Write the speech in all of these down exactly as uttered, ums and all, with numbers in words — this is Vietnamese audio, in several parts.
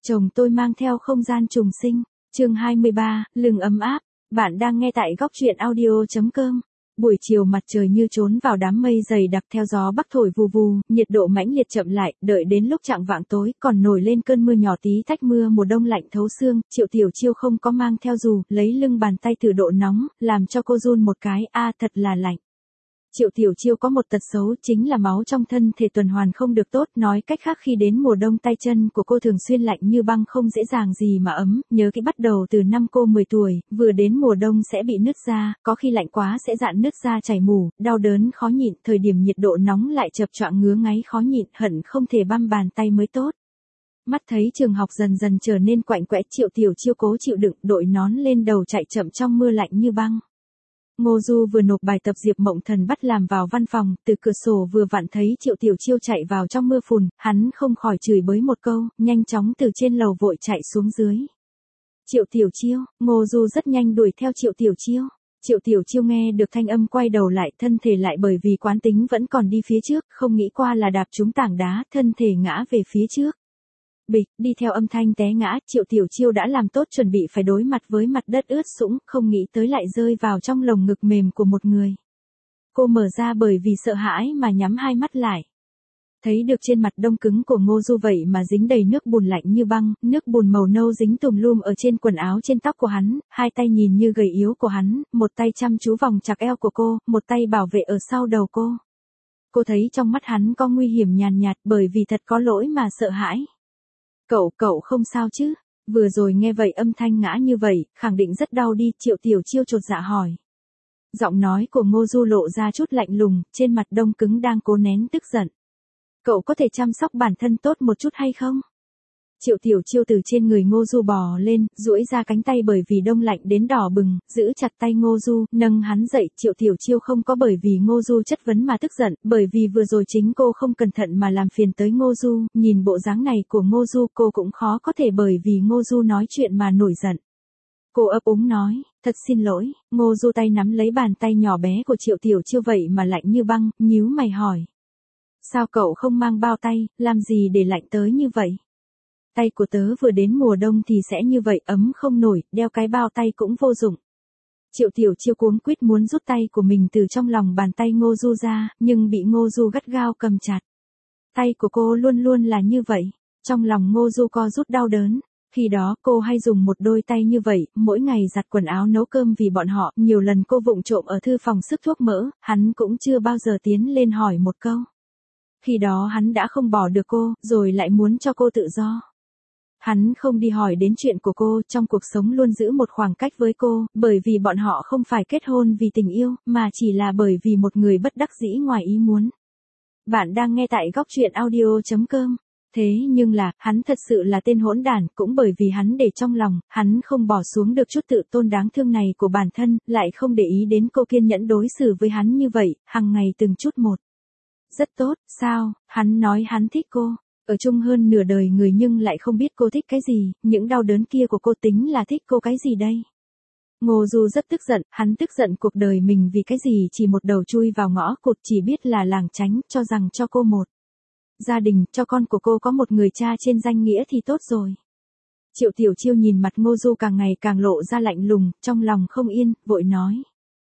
Chồng tôi mang theo không gian trùng sinh, chương hai mươi ba, lưng ấm áp, bạn đang nghe tại góc truyện audio.com. Buổi chiều mặt trời như trốn vào đám mây dày đặc theo gió bắc thổi vù vù, nhiệt độ mãnh liệt chậm lại, đợi đến lúc chạng vạng tối còn nổi lên cơn mưa nhỏ tí tách mưa mùa đông lạnh thấu xương, Triệu Tiểu Chiêu không có mang theo dù, lấy lưng bàn tay thử độ nóng, làm cho cô run một cái, a thật là lạnh. Triệu Tiểu Chiêu có một tật xấu chính là máu trong thân thể tuần hoàn không được tốt, nói cách khác khi đến mùa đông tay chân của cô thường xuyên lạnh như băng không dễ dàng gì mà ấm, nhớ kỹ bắt đầu từ năm cô mười tuổi, vừa đến mùa đông sẽ bị nứt da, có khi lạnh quá sẽ rạn nứt da chảy mủ, đau đớn khó nhịn, thời điểm nhiệt độ nóng lại chập choạng ngứa ngáy khó nhịn, hận không thể băm bàn tay mới tốt. Mắt thấy trường học dần dần trở nên quạnh quẽ, Triệu Tiểu Chiêu cố chịu đựng, đội nón lên đầu chạy chậm trong mưa lạnh như băng. Ngô Du vừa nộp bài tập Diệp Mộng Thần bắt làm vào văn phòng, từ cửa sổ vừa vặn thấy Triệu Tiểu Chiêu chạy vào trong mưa phùn, hắn không khỏi chửi bới một câu, nhanh chóng từ trên lầu vội chạy xuống dưới. Triệu Tiểu Chiêu, Ngô Du rất nhanh đuổi theo Triệu Tiểu Chiêu. Triệu Tiểu Chiêu nghe được thanh âm quay đầu lại, thân thể lại bởi vì quán tính vẫn còn đi phía trước, không nghĩ qua là đạp trúng tảng đá, thân thể ngã về phía trước. Bịch, đi theo âm thanh té ngã, Triệu Tiểu Chiêu đã làm tốt chuẩn bị phải đối mặt với mặt đất ướt sũng, không nghĩ tới lại rơi vào trong lồng ngực mềm của một người. Cô mở ra bởi vì sợ hãi mà nhắm hai mắt lại. Thấy được trên mặt đông cứng của Ngô Du vậy mà dính đầy nước bùn lạnh như băng, nước bùn màu nâu dính tùm lum ở trên quần áo trên tóc của hắn, hai tay nhìn như gầy yếu của hắn, một tay chăm chú vòng chặt eo của cô, một tay bảo vệ ở sau đầu cô. Cô thấy trong mắt hắn có nguy hiểm nhàn nhạt bởi vì thật có lỗi mà sợ hãi. Cậu, cậu không sao chứ? Vừa rồi nghe vậy âm thanh ngã như vậy, khẳng định rất đau đi, Triệu Tiểu Chiêu chột dạ hỏi. Giọng nói của Ngô Du lộ ra chút lạnh lùng, trên mặt đông cứng đang cố nén tức giận. Cậu có thể chăm sóc bản thân tốt một chút hay không? Triệu Tiểu Chiêu từ trên người Ngô Du bò lên, duỗi ra cánh tay bởi vì đông lạnh đến đỏ bừng, giữ chặt tay Ngô Du, nâng hắn dậy. Triệu Tiểu Chiêu không có bởi vì Ngô Du chất vấn mà tức giận, bởi vì vừa rồi chính cô không cẩn thận mà làm phiền tới Ngô Du, nhìn bộ dáng này của Ngô Du cô cũng khó có thể bởi vì Ngô Du nói chuyện mà nổi giận. Cô ấp úng nói, thật xin lỗi. Ngô Du tay nắm lấy bàn tay nhỏ bé của Triệu Tiểu Chiêu vậy mà lạnh như băng, nhíu mày hỏi. Sao cậu không mang bao tay, làm gì để lạnh tới như vậy? Tay của tớ vừa đến mùa đông thì sẽ như vậy, ấm không nổi, đeo cái bao tay cũng vô dụng. Triệu Tiểu Chiêu cuống quýt muốn rút tay của mình từ trong lòng bàn tay Ngô Du ra, nhưng bị Ngô Du gắt gao cầm chặt. Tay của cô luôn luôn là như vậy, trong lòng Ngô Du co rút đau đớn. Khi đó cô hay dùng một đôi tay như vậy, mỗi ngày giặt quần áo nấu cơm vì bọn họ, nhiều lần cô vụng trộm ở thư phòng sức thuốc mỡ, hắn cũng chưa bao giờ tiến lên hỏi một câu. Khi đó hắn đã không bỏ được cô, rồi lại muốn cho cô tự do. Hắn không đi hỏi đến chuyện của cô, trong cuộc sống luôn giữ một khoảng cách với cô, bởi vì bọn họ không phải kết hôn vì tình yêu, mà chỉ là bởi vì một người bất đắc dĩ ngoài ý muốn. Bạn đang nghe tại góc truyện audio.com. Thế nhưng là, hắn thật sự là tên hỗn đản, cũng bởi vì hắn để trong lòng, hắn không bỏ xuống được chút tự tôn đáng thương này của bản thân, lại không để ý đến cô kiên nhẫn đối xử với hắn như vậy, hàng ngày từng chút một. Rất tốt, sao, hắn nói hắn thích cô. Ở chung hơn nửa đời người nhưng lại không biết cô thích cái gì, những đau đớn kia của cô tính là thích cô cái gì đây? Ngô Du rất tức giận, hắn tức giận cuộc đời mình vì cái gì chỉ một đầu chui vào ngõ cụt, chỉ biết là lảng tránh, cho rằng cho cô một gia đình, cho con của cô có một người cha trên danh nghĩa thì tốt rồi. Triệu Tiểu Chiêu nhìn mặt Ngô Du càng ngày càng lộ ra lạnh lùng, trong lòng không yên, vội nói.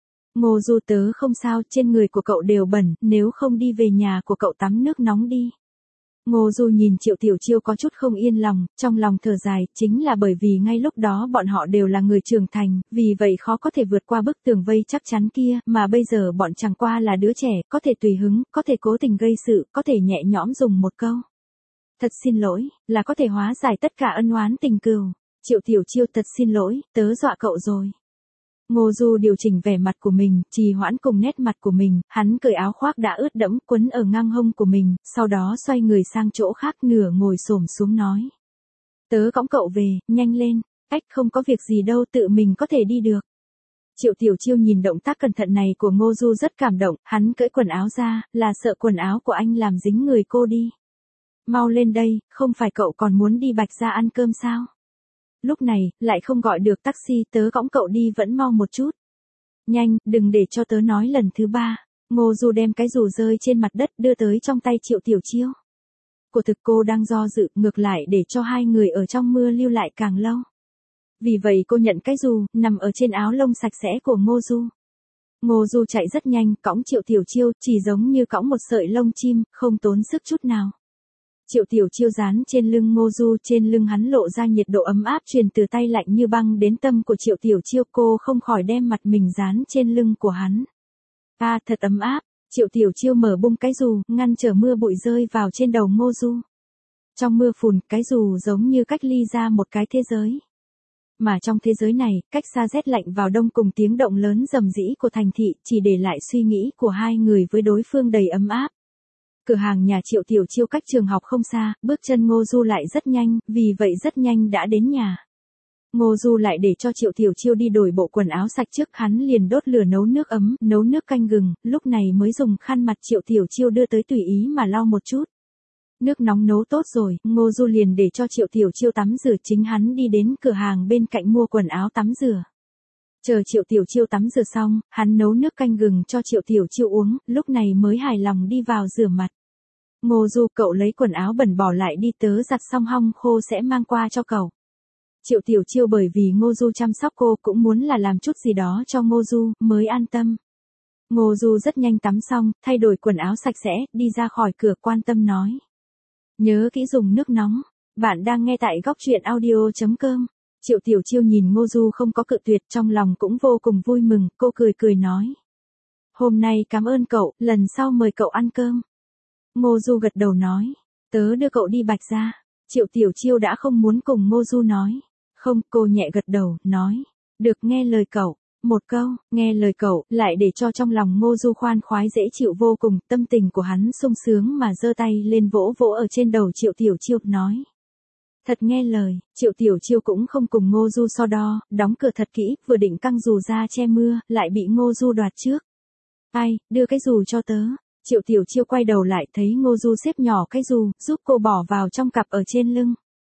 Ngô Du tớ không sao, trên người của cậu đều bẩn, nếu không đi về nhà của cậu tắm nước nóng đi. Ngô Du nhìn Triệu Tiểu Chiêu có chút không yên lòng, trong lòng thở dài, chính là bởi vì ngay lúc đó bọn họ đều là người trưởng thành, vì vậy khó có thể vượt qua bức tường vây chắc chắn kia, mà bây giờ bọn chẳng qua là đứa trẻ, có thể tùy hứng, có thể cố tình gây sự, có thể nhẹ nhõm dùng một câu. Thật xin lỗi, là có thể hóa giải tất cả ân oán tình cừu. Triệu Tiểu Chiêu thật xin lỗi, tớ dọa cậu rồi. Ngô Du điều chỉnh vẻ mặt của mình, trì hoãn cùng nét mặt của mình, hắn cởi áo khoác đã ướt đẫm quấn ở ngang hông của mình, sau đó xoay người sang chỗ khác nửa ngồi xổm xuống nói. Tớ cõng cậu về, nhanh lên, ách không có việc gì đâu, tự mình có thể đi được. Triệu Tiểu Chiêu nhìn động tác cẩn thận này của Ngô Du rất cảm động, hắn cởi quần áo ra, là sợ quần áo của anh làm dính người cô đi. Mau lên đây, không phải cậu còn muốn đi Bạch Gia ăn cơm sao? Lúc này, lại không gọi được taxi, tớ cõng cậu đi vẫn mau một chút. Nhanh, đừng để cho tớ nói lần thứ ba. Ngô Du đem cái dù rơi trên mặt đất đưa tới trong tay Triệu Tiểu Chiêu. của thực cô đang do dự, ngược lại để cho hai người ở trong mưa lưu lại càng lâu. Vì vậy cô nhận cái dù, nằm ở trên áo lông sạch sẽ của Ngô Du. Ngô Du chạy rất nhanh, cõng Triệu Tiểu Chiêu, chỉ giống như cõng một sợi lông chim, không tốn sức chút nào. Triệu Tiểu Chiêu dán trên lưng Ngô Du, trên lưng hắn lộ ra nhiệt độ ấm áp truyền từ tay lạnh như băng đến tâm của Triệu Tiểu Chiêu, cô không khỏi đem mặt mình dán trên lưng của hắn. À, thật ấm áp. Triệu Tiểu Chiêu mở bung cái dù, ngăn trở mưa bụi rơi vào trên đầu Ngô Du. Trong mưa phùn, cái dù giống như cách ly ra một cái thế giới. Mà trong thế giới này, cách xa rét lạnh vào đông cùng tiếng động lớn rầm rĩ của thành thị, chỉ để lại suy nghĩ của hai người với đối phương đầy ấm áp. Cửa hàng nhà Triệu Tiểu Chiêu cách trường học không xa, bước chân Ngô Du lại rất nhanh, vì vậy rất nhanh đã đến nhà. Ngô Du lại để cho Triệu Tiểu Chiêu đi đổi bộ quần áo sạch trước, hắn liền đốt lửa nấu nước ấm, nấu nước canh gừng, lúc này mới dùng khăn mặt Triệu Tiểu Chiêu đưa tới tùy ý mà lau một chút. Nước nóng nấu tốt rồi, Ngô Du liền để cho Triệu Tiểu Chiêu tắm rửa, chính hắn đi đến cửa hàng bên cạnh mua quần áo tắm rửa. Chờ Triệu Tiểu Chiêu tắm rửa xong, hắn nấu nước canh gừng cho Triệu Tiểu Chiêu uống, lúc này mới hài lòng đi vào rửa mặt. Ngô Du, cậu lấy quần áo bẩn bỏ lại đi, tớ giặt xong hong khô sẽ mang qua cho cậu. Triệu Tiểu Chiêu bởi vì Ngô Du chăm sóc cô cũng muốn là làm chút gì đó cho Ngô Du, mới an tâm. Ngô Du rất nhanh tắm xong, thay đổi quần áo sạch sẽ, đi ra khỏi cửa quan tâm nói. Nhớ kỹ dùng nước nóng. Bạn đang nghe tại góc truyện audio chấm com. Triệu Tiểu Chiêu nhìn Ngô Du không có cự tuyệt, trong lòng cũng vô cùng vui mừng, cô cười cười nói. Hôm nay cảm ơn cậu, lần sau mời cậu ăn cơm. Ngô Du gật đầu nói. Tớ đưa cậu đi Bạch Gia. Triệu Tiểu Chiêu đã không muốn cùng Ngô Du nói. Không, cô nhẹ gật đầu, nói. Được, nghe lời cậu. Một câu, nghe lời cậu, lại để cho trong lòng Ngô Du khoan khoái dễ chịu vô cùng, tâm tình của hắn sung sướng mà giơ tay lên vỗ vỗ ở trên đầu Triệu Tiểu Chiêu, nói. Thật nghe lời. Triệu Tiểu Chiêu cũng không cùng Ngô Du so đo, đóng cửa thật kỹ, vừa định căng dù ra che mưa, lại bị Ngô Du đoạt trước. Ai, đưa cái dù cho tớ. Triệu Tiểu Chiêu quay đầu lại thấy Ngô Du xếp nhỏ cái dù, giúp cô bỏ vào trong cặp ở trên lưng.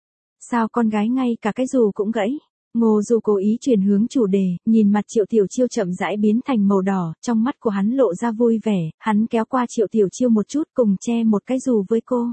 Sao con gái ngay cả cái dù cũng gãy? Ngô Du cố ý chuyển hướng chủ đề, nhìn mặt Triệu Tiểu Chiêu chậm rãi biến thành màu đỏ, trong mắt của hắn lộ ra vui vẻ, hắn kéo qua Triệu Tiểu Chiêu một chút cùng che một cái dù với cô.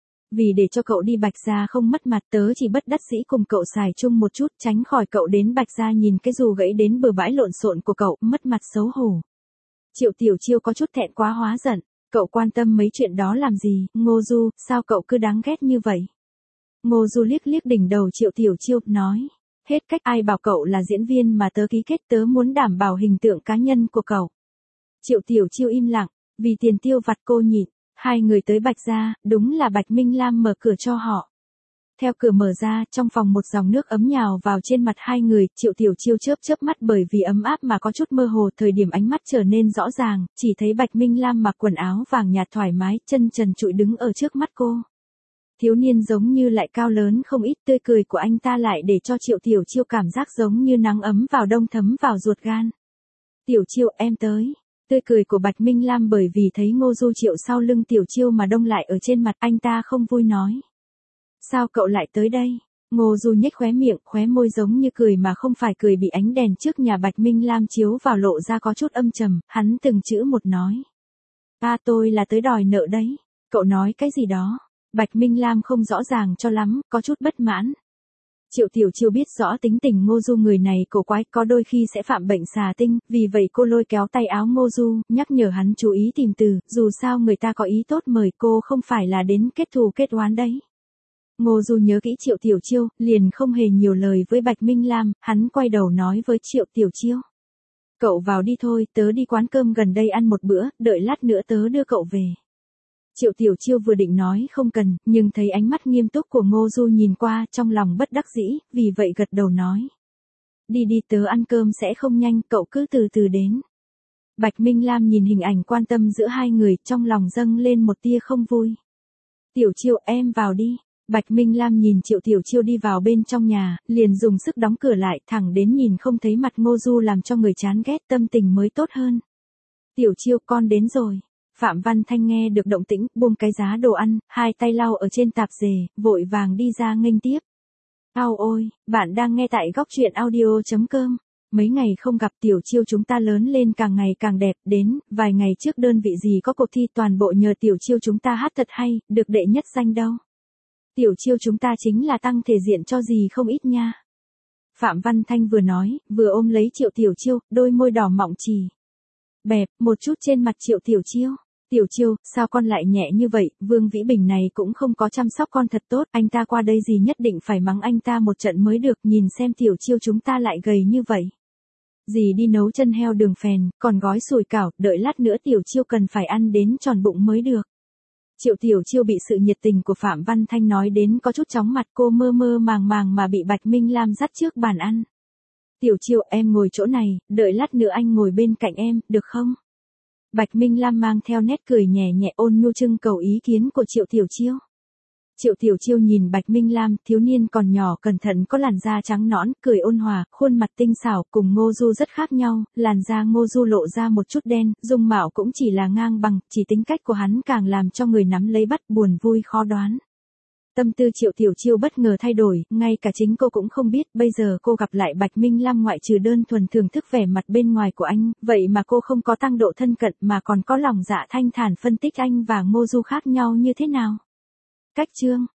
Vì để cho cậu đi Bạch Gia không mất mặt, tớ chỉ bất đắc dĩ cùng cậu xài chung một chút, tránh khỏi cậu đến Bạch Gia nhìn cái dù gãy đến bừa bãi lộn xộn của cậu, mất mặt xấu hổ. Triệu Tiểu Chiêu có chút thẹn quá hóa giận, cậu quan tâm mấy chuyện đó làm gì, Ngô Du, sao cậu cứ đáng ghét như vậy? Ngô Du liếc liếc đỉnh đầu Triệu Tiểu Chiêu, nói. Hết cách, ai bảo cậu là diễn viên mà tớ ký kết, tớ muốn đảm bảo hình tượng cá nhân của cậu. Triệu Tiểu Chiêu im lặng, vì tiền tiêu vặt cô nhịn. Hai người tới Bạch Gia, đúng là Bạch Minh Lam mở cửa cho họ. Theo cửa mở ra, trong phòng một dòng nước ấm nhào vào trên mặt hai người, Triệu Tiểu Chiêu chớp chớp mắt bởi vì ấm áp mà có chút mơ hồ, thời điểm ánh mắt trở nên rõ ràng, chỉ thấy Bạch Minh Lam mặc quần áo vàng nhạt thoải mái, chân trần trụi đứng ở trước mắt cô. Thiếu niên giống như lại cao lớn không ít, tươi cười của anh ta lại để cho Triệu Tiểu Chiêu cảm giác giống như nắng ấm vào đông thấm vào ruột gan. Tiểu Chiêu, em tới. Tươi cười của Bạch Minh Lam bởi vì thấy Ngô Du Triệu sau lưng Tiểu Chiêu mà đông lại ở trên mặt, anh ta không vui nói. Sao cậu lại tới đây? Ngô Du nhếch khóe miệng, khóe môi giống như cười mà không phải cười, bị ánh đèn trước nhà Bạch Minh Lam chiếu vào lộ ra có chút âm trầm, hắn từng chữ một nói. À, tôi là tới đòi nợ đấy. Cậu nói cái gì đó? Bạch Minh Lam không rõ ràng cho lắm, có chút bất mãn. Triệu Tiểu Chiêu biết rõ tính tình Ngô Du người này cổ quái, có đôi khi sẽ phạm bệnh xà tinh, vì vậy cô lôi kéo tay áo Ngô Du, nhắc nhở hắn chú ý tìm từ, dù sao người ta có ý tốt mời cô, không phải là đến kết thù kết oán đấy. Ngô Du nhớ kỹ Triệu Tiểu Chiêu, liền không hề nhiều lời với Bạch Minh Lam, hắn quay đầu nói với Triệu Tiểu Chiêu. Cậu vào đi thôi, tớ đi quán cơm gần đây ăn một bữa, đợi lát nữa tớ đưa cậu về. Triệu Tiểu Chiêu vừa định nói không cần, nhưng thấy ánh mắt nghiêm túc của Ngô Du nhìn qua, trong lòng bất đắc dĩ, vì vậy gật đầu nói. Đi đi, tớ ăn cơm sẽ không nhanh, cậu cứ từ từ đến. Bạch Minh Lam nhìn hình ảnh quan tâm giữa hai người, trong lòng dâng lên một tia không vui. Tiểu Chiêu, em vào đi. Bạch Minh Lam nhìn Triệu Tiểu Chiêu đi vào bên trong nhà, liền dùng sức đóng cửa lại, thẳng đến nhìn không thấy mặt Ngô Du làm cho người chán ghét, tâm tình mới tốt hơn. Tiểu Chiêu, con đến rồi. Phạm Văn Thanh nghe được động tĩnh, buông cái giá đồ ăn, hai tay lau ở trên tạp dề, vội vàng đi ra nghênh tiếp. Ao ôi, bạn đang nghe tại góc truyện audio chấm com. Mấy ngày không gặp Tiểu Chiêu chúng ta lớn lên càng ngày càng đẹp, đến, vài ngày trước đơn vị gì có cuộc thi toàn bộ nhờ Tiểu Chiêu chúng ta hát thật hay, được đệ nhất danh đâu. Tiểu Chiêu chúng ta chính là tăng thể diện cho gì không ít nha. Phạm Văn Thanh vừa nói, vừa ôm lấy Triệu Tiểu Chiêu, đôi môi đỏ mọng chỉ bẹp một chút trên mặt Triệu Tiểu Chiêu. Tiểu Chiêu, sao con lại nhẹ như vậy, Vương Vĩ Bình này cũng không có chăm sóc con thật tốt, anh ta qua đây gì nhất định phải mắng anh ta một trận mới được, nhìn xem Tiểu Chiêu chúng ta lại gầy như vậy. Dì đi nấu chân heo đường phèn, còn gói sủi cảo, đợi lát nữa Tiểu Chiêu cần phải ăn đến tròn bụng mới được. Triệu Tiểu Chiêu bị sự nhiệt tình của Phạm Văn Thanh nói đến có chút chóng mặt, cô mơ mơ màng màng mà bị Bạch Minh Lam dắt trước bàn ăn. Tiểu Chiêu, em ngồi chỗ này, đợi lát nữa anh ngồi bên cạnh em, được không? Bạch Minh Lam mang theo nét cười nhẹ nhẹ ôn nhu trưng cầu ý kiến của Triệu Tiểu Chiêu. Triệu Tiểu Chiêu nhìn Bạch Minh Lam, thiếu niên còn nhỏ cẩn thận có làn da trắng nõn, cười ôn hòa, khuôn mặt tinh xảo, cùng Ngô Du rất khác nhau, làn da Ngô Du lộ ra một chút đen, dung mạo cũng chỉ là ngang bằng, chỉ tính cách của hắn càng làm cho người nắm lấy bắt buồn vui khó đoán. Tâm tư Triệu Tiểu Chiêu bất ngờ thay đổi, ngay cả chính cô cũng không biết, bây giờ cô gặp lại Bạch Minh Lam ngoại trừ đơn thuần thưởng thức vẻ mặt bên ngoài của anh, vậy mà cô không có tăng độ thân cận mà còn có lòng dạ thanh thản phân tích anh và Ngô Du khác nhau như thế nào. Cách chương